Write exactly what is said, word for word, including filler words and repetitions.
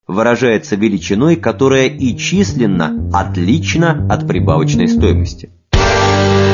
выражается величиной, которая и численно отлична от прибавочной стоимости. Прибавочная стоимость – это величина, которая и численно отлична от прибавочной стоимости. Прибавочная стоимость – это величина, которая и численно отлична от прибавочной стоимости. Прибавочная стоимость – это величина, которая и численно отлична от прибавочной стоимости.